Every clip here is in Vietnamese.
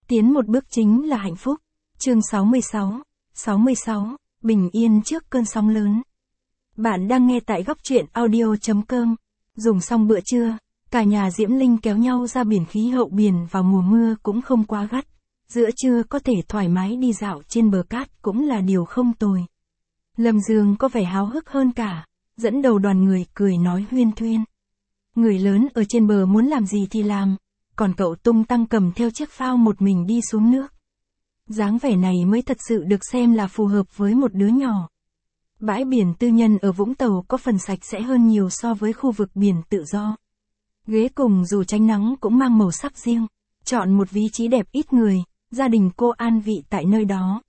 tiến một bước chính là hạnh phúc. Chương 66, bình yên trước cơn sóng lớn. Bạn đang nghe tại góc truyện audio.com. Dùng xong bữa trưa, cả nhà Diễm Linh kéo nhau ra biển. Khí hậu biển vào mùa mưa cũng không quá gắt. Giữa trưa có thể thoải mái đi dạo trên bờ cát cũng là điều không tồi. Lâm Dương có vẻ háo hức hơn cả, dẫn đầu đoàn người cười nói huyên thuyên. Người lớn ở trên bờ muốn làm gì thì làm, còn cậu tung tăng cầm theo chiếc phao một mình đi xuống nước. Dáng vẻ này mới thật sự được xem là phù hợp với một đứa nhỏ. Bãi biển tư nhân ở Vũng Tàu có phần sạch sẽ hơn nhiều so với khu vực biển tự do. Ghế cùng dù tránh nắng cũng mang màu sắc riêng, chọn một vị trí đẹp ít người, gia đình cô an vị tại nơi đó.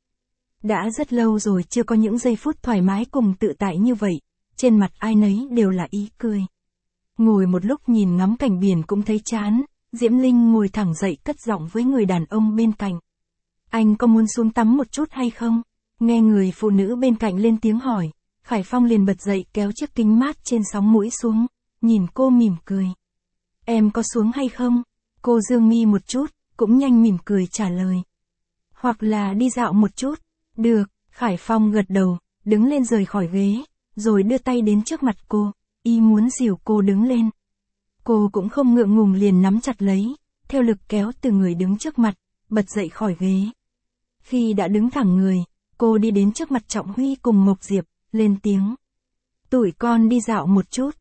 Đã rất lâu rồi chưa có những giây phút thoải mái cùng tự tại như vậy, trên mặt ai nấy đều là ý cười. Ngồi một lúc nhìn ngắm cảnh biển cũng thấy chán, Diễm Linh ngồi thẳng dậy cất giọng với người đàn ông bên cạnh. Anh có muốn xuống tắm một chút hay không? Nghe người phụ nữ bên cạnh lên tiếng hỏi, Khải Phong liền bật dậy kéo chiếc kính mát trên sóng mũi xuống, nhìn cô mỉm cười. Em có xuống hay không? Cô dương mi một chút, cũng nhanh mỉm cười trả lời. Hoặc là đi dạo một chút. Được, Khải Phong gật đầu, đứng lên rời khỏi ghế, rồi đưa tay đến trước mặt cô, y muốn dìu cô đứng lên. Cô cũng không ngượng ngùng liền nắm chặt lấy, theo lực kéo từ người đứng trước mặt, bật dậy khỏi ghế. Khi đã đứng thẳng người, cô đi đến trước mặt Trọng Huy cùng Mộc Diệp, lên tiếng. Tụi con đi dạo một chút.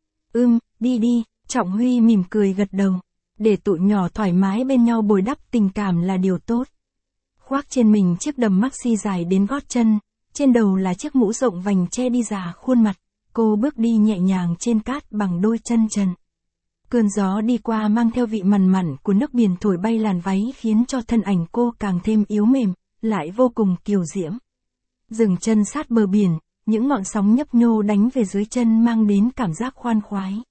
Đi đi, Trọng Huy mỉm cười gật đầu. Để tụi nhỏ thoải mái bên nhau bồi đắp tình cảm là điều tốt. Khoác trên mình chiếc đầm maxi dài đến gót chân, trên đầu là chiếc mũ rộng vành che đi già khuôn mặt, cô bước đi nhẹ nhàng trên cát bằng đôi chân trần. Cơn gió đi qua mang theo vị mặn mặn của nước biển thổi bay làn váy khiến cho thân ảnh cô càng thêm yếu mềm, lại vô cùng kiều diễm. Dừng chân sát bờ biển, những ngọn sóng nhấp nhô đánh về dưới chân mang đến cảm giác khoan khoái.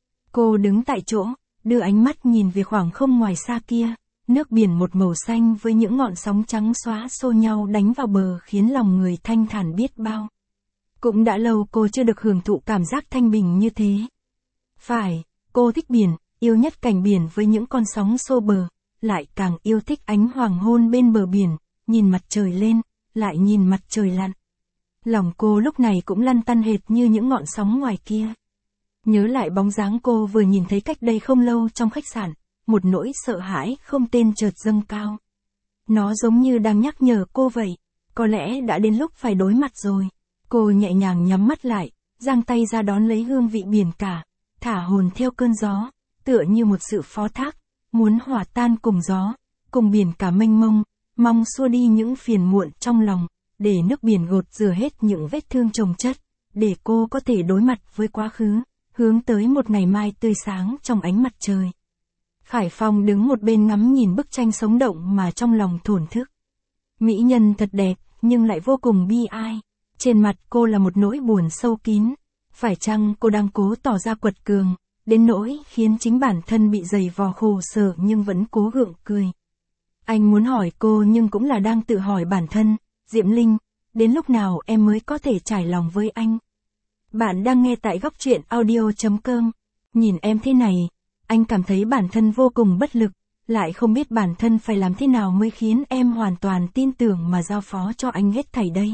Cô đứng tại chỗ, đưa ánh mắt nhìn về khoảng không ngoài xa kia, nước biển một màu xanh với những ngọn sóng trắng xóa xô nhau đánh vào bờ khiến lòng người thanh thản biết bao. Cũng đã lâu cô chưa được hưởng thụ cảm giác thanh bình như thế. Phải, cô thích biển, yêu nhất cảnh biển với những con sóng xô bờ, lại càng yêu thích ánh hoàng hôn bên bờ biển, nhìn mặt trời lên, lại nhìn mặt trời lặn. Lòng cô lúc này cũng lăn tăn hệt như những ngọn sóng ngoài kia. Nhớ lại bóng dáng cô vừa nhìn thấy cách đây không lâu trong khách sạn, một nỗi sợ hãi không tên chợt dâng cao. Nó giống như đang nhắc nhở cô vậy, có lẽ đã đến lúc phải đối mặt rồi. Cô nhẹ nhàng nhắm mắt lại, giang tay ra đón lấy hương vị biển cả, thả hồn theo cơn gió, tựa như một sự phó thác, muốn hòa tan cùng gió, cùng biển cả mênh mông, mong xua đi những phiền muộn trong lòng, để nước biển gột rửa hết những vết thương chồng chất, để cô có thể đối mặt với quá khứ, hướng tới một ngày mai tươi sáng trong ánh mặt trời. Khải Phong đứng một bên ngắm nhìn bức tranh sống động mà trong lòng thổn thức. Mỹ nhân thật đẹp, nhưng lại vô cùng bi ai. Trên mặt cô là một nỗi buồn sâu kín. Phải chăng cô đang cố tỏ ra quật cường, đến nỗi khiến chính bản thân bị dày vò khổ sở nhưng vẫn cố gượng cười. Anh muốn hỏi cô nhưng cũng là đang tự hỏi bản thân. Diễm Linh, đến lúc nào em mới có thể trải lòng với anh? Bạn đang nghe tại góc truyện audio.com. Nhìn em thế này, anh cảm thấy bản thân vô cùng bất lực, lại không biết bản thân phải làm thế nào mới khiến em hoàn toàn tin tưởng mà giao phó cho anh hết thảy đây.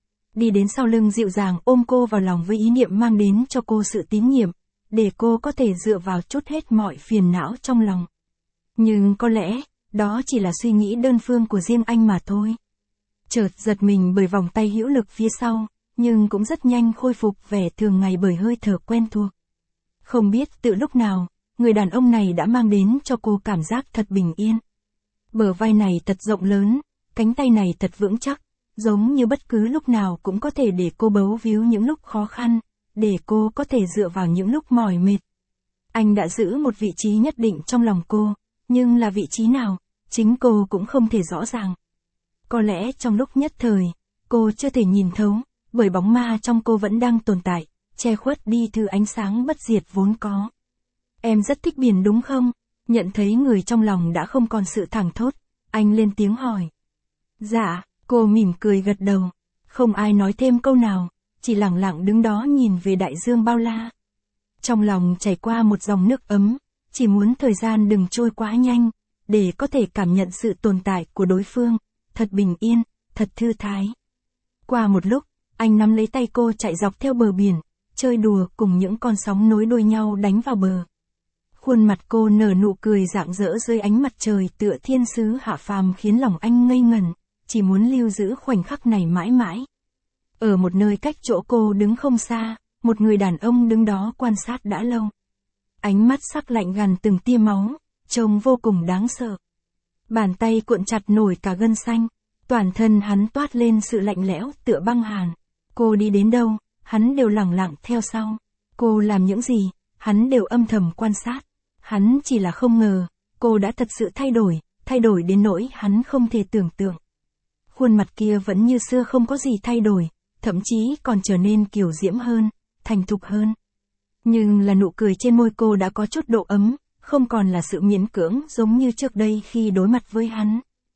Đi đến sau lưng dịu dàng ôm cô vào lòng với ý niệm mang đến cho cô sự tín nhiệm, để cô có thể dựa vào trút hết mọi phiền não trong lòng. Nhưng có lẽ, đó chỉ là suy nghĩ đơn phương của riêng anh mà thôi. Chợt giật mình bởi vòng tay hữu lực phía sau, nhưng cũng rất nhanh khôi phục vẻ thường ngày bởi hơi thở quen thuộc. Không biết từ lúc nào, người đàn ông này đã mang đến cho cô cảm giác thật bình yên. Bờ vai này thật rộng lớn, cánh tay này thật vững chắc, giống như bất cứ lúc nào cũng có thể để cô bấu víu những lúc khó khăn, để cô có thể dựa vào những lúc mỏi mệt. Anh đã giữ một vị trí nhất định trong lòng cô, nhưng là vị trí nào, chính cô cũng không thể rõ ràng. Có lẽ trong lúc nhất thời, cô chưa thể nhìn thấu, bởi bóng ma trong cô vẫn đang tồn tại, che khuất đi thứ ánh sáng bất diệt vốn có. Em rất thích biển đúng không? Nhận thấy người trong lòng đã không còn sự thẳng thốt, anh lên tiếng hỏi. Dạ, cô mỉm cười gật đầu, không ai nói thêm câu nào, chỉ lặng lặng đứng đó nhìn về đại dương bao la. Trong lòng chảy qua một dòng nước ấm, chỉ muốn thời gian đừng trôi quá nhanh, để có thể cảm nhận sự tồn tại của đối phương, thật bình yên, thật thư thái. Qua một lúc, anh nắm lấy tay cô chạy dọc theo bờ biển, chơi đùa cùng những con sóng nối đuôi nhau đánh vào bờ. Khuôn mặt cô nở nụ cười rạng rỡ dưới ánh mặt trời tựa thiên sứ hạ phàm khiến lòng anh ngây ngẩn, chỉ muốn lưu giữ khoảnh khắc này mãi mãi. Ở một nơi cách chỗ cô đứng không xa, một người đàn ông đứng đó quan sát đã lâu. Ánh mắt sắc lạnh gần từng tia máu, trông vô cùng đáng sợ. Bàn tay cuộn chặt nổi cả gân xanh, toàn thân hắn toát lên sự lạnh lẽo tựa băng hàn. Cô đi đến đâu, hắn đều lẳng lặng theo sau. Cô làm những gì, hắn đều âm thầm quan sát. Hắn chỉ là không ngờ, cô đã thật sự thay đổi đến nỗi hắn không thể tưởng tượng. Khuôn mặt kia vẫn như xưa không có gì thay đổi, thậm chí còn trở nên kiều diễm hơn, thành thục hơn. Nhưng là nụ cười trên môi cô đã có chút độ ấm, không còn là sự miễn cưỡng giống như trước đây khi đối mặt với hắn.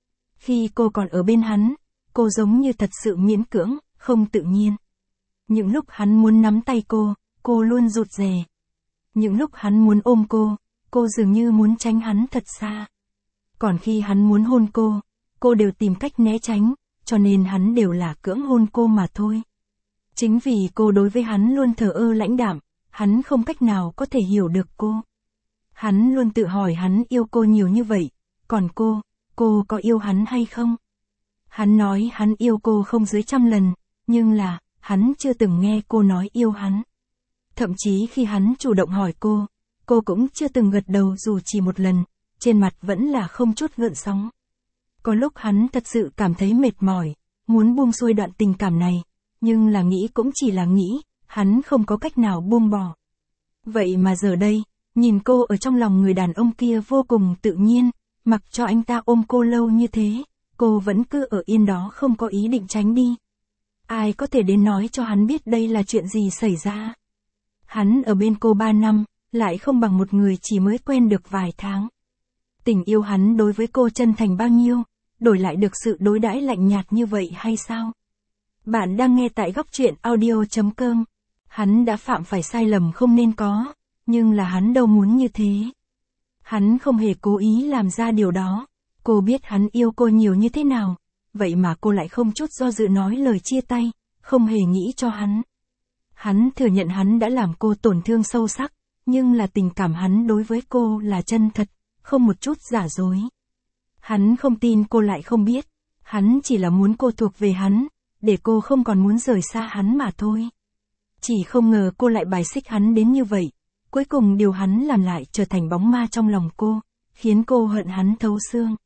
Khi cô còn ở bên hắn, cô giống như thật sự miễn cưỡng, không tự nhiên. Những lúc hắn muốn nắm tay cô luôn rụt rè. Những lúc hắn muốn ôm cô dường như muốn tránh hắn thật xa. Còn khi hắn muốn hôn cô đều tìm cách né tránh, cho nên hắn đều là cưỡng hôn cô mà thôi. Chính vì cô đối với hắn luôn thờ ơ lãnh đạm, hắn không cách nào có thể hiểu được cô. Hắn luôn tự hỏi hắn yêu cô nhiều như vậy, còn cô có yêu hắn hay không? Hắn nói hắn yêu cô không dưới 100 lần, nhưng là, hắn chưa từng nghe cô nói yêu hắn. Thậm chí khi hắn chủ động hỏi cô cũng chưa từng gật đầu dù chỉ một lần, trên mặt vẫn là không chút gợn sóng. Có lúc hắn thật sự cảm thấy mệt mỏi, muốn buông xuôi đoạn tình cảm này, nhưng là nghĩ cũng chỉ là nghĩ, hắn không có cách nào buông bỏ. Vậy mà giờ đây, nhìn cô ở trong lòng người đàn ông kia vô cùng tự nhiên, mặc cho anh ta ôm cô lâu như thế, cô vẫn cứ ở yên đó không có ý định tránh đi. Ai có thể đến nói cho hắn biết đây là chuyện gì xảy ra? Hắn ở bên cô 3 năm, lại không bằng một người chỉ mới quen được vài tháng. Tình yêu hắn đối với cô chân thành bao nhiêu, đổi lại được sự đối đãi lạnh nhạt như vậy hay sao? Bạn đang nghe tại góc truyện audio.com. Hắn đã phạm phải sai lầm không nên có, nhưng là hắn đâu muốn như thế. Hắn không hề cố ý làm ra điều đó. Cô biết hắn yêu cô nhiều như thế nào, vậy mà cô lại không chút do dự nói lời chia tay, không hề nghĩ cho hắn. Hắn thừa nhận hắn đã làm cô tổn thương sâu sắc, nhưng là tình cảm hắn đối với cô là chân thật, không một chút giả dối. Hắn không tin cô lại không biết, hắn chỉ là muốn cô thuộc về hắn, để cô không còn muốn rời xa hắn mà thôi. Chỉ không ngờ cô lại bài xích hắn đến như vậy, cuối cùng điều hắn làm lại trở thành bóng ma trong lòng cô, khiến cô hận hắn thấu xương.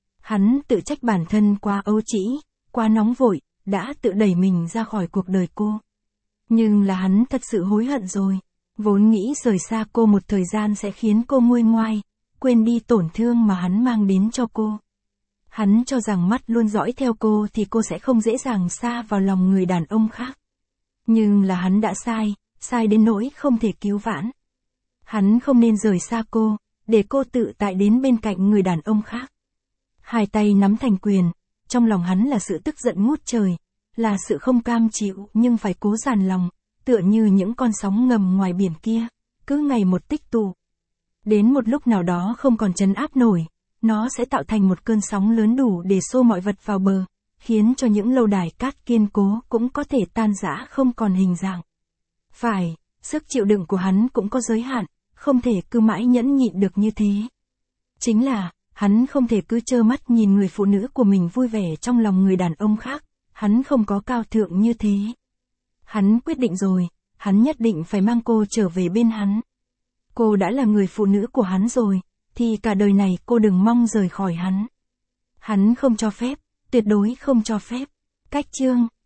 Hắn tự trách bản thân quá ấu trĩ, quá nóng vội, đã tự đẩy mình ra khỏi cuộc đời cô. Nhưng là hắn thật sự hối hận rồi, vốn nghĩ rời xa cô một thời gian sẽ khiến cô nguôi ngoai, quên đi tổn thương mà hắn mang đến cho cô. Hắn cho rằng mắt luôn dõi theo cô thì cô sẽ không dễ dàng sa vào lòng người đàn ông khác. Nhưng là hắn đã sai đến nỗi không thể cứu vãn. Hắn không nên rời xa cô, để cô tự tại đến bên cạnh người đàn ông khác. Hai tay nắm thành quyền, trong lòng hắn là sự tức giận ngút trời, là sự không cam chịu nhưng phải cố dàn lòng, tựa như những con sóng ngầm ngoài biển kia, cứ ngày một tích tụ. Đến một lúc nào đó không còn trấn áp nổi, nó sẽ tạo thành một cơn sóng lớn đủ để xô mọi vật vào bờ, khiến cho những lâu đài cát kiên cố cũng có thể tan rã không còn hình dạng. Phải, sức chịu đựng của hắn cũng có giới hạn, không thể cứ mãi nhẫn nhịn được như thế. Chính là, hắn không thể cứ trơ mắt nhìn người phụ nữ của mình vui vẻ trong lòng người đàn ông khác, hắn không có cao thượng như thế. Hắn quyết định rồi, hắn nhất định phải mang cô trở về bên hắn. Cô đã là người phụ nữ của hắn rồi, thì cả đời này cô đừng mong rời khỏi hắn. Hắn không cho phép, tuyệt đối không cho phép. Cách chương